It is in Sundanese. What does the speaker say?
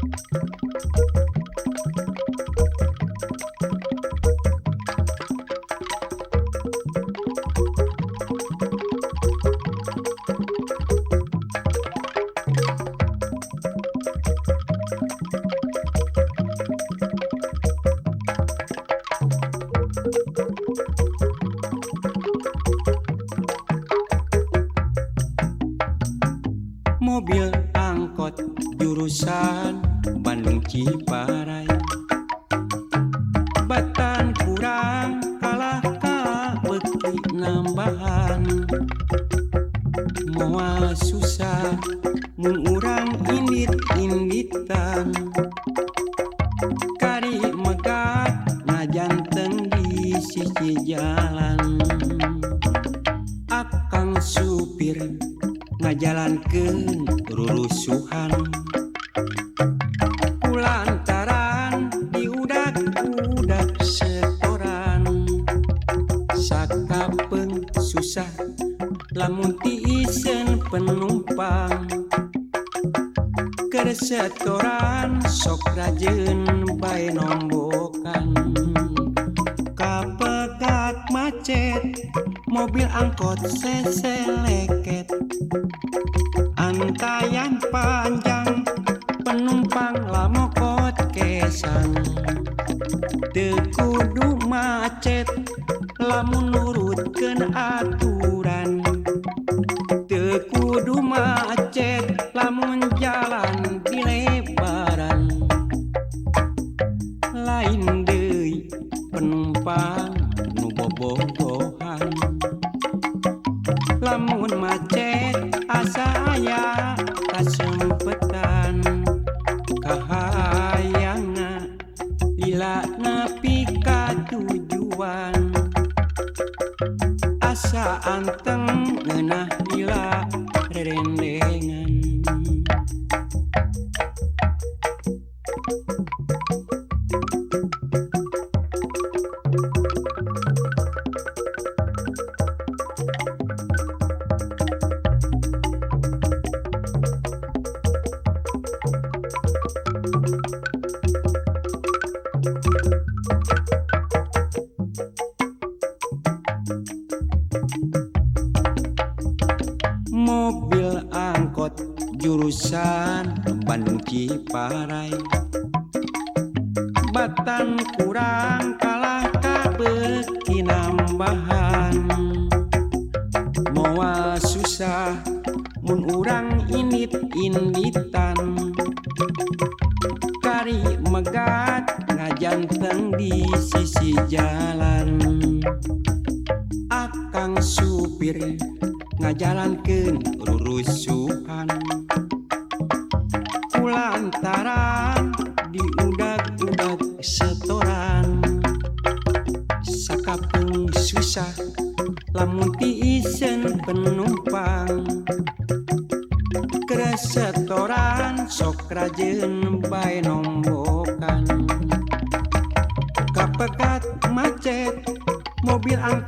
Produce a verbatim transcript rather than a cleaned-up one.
Mobil angkot jurusan Bandung Ciparai, batan kurang kalah ka beki nambahan. Moal susah mun urang indit-inditan, kari megat ngajanteng di sisi jalan. Akang supir ngajalankeun rurusuhan, kulantaran diudak-udak setoran. Sakapeung susah lamun tiisen penumpang, keur setoran sok rajeun bae nombokan. Kapegat macet mobil angkot seseleket, antayan panjang penumpang lamokot kesan. Teu kudu macet lamun nurutkeun aturan, teu kudu macet lamun jalan dilebaran. Lain deui penumpang nu bobogohan, lamun macet asa aya kasempetan. Kahayangna lila nepi ka tujuan, asa anteng ngeunah lila rerendengan. Mobil angkot jurusan Bandung Ciparai, batan kurang kalah ka beki nambahan. Moal susah mun urang indit-inditan, kari megat ngajanteng di sisi jalan. Akang supir ngajalankeun rurusuhan, kulantaran diudag-udag setoran. Sakapeung susah lamun tiisen penumpang, keur setoran sok rajeun bae nombokan. Kapegat macet mobil angkot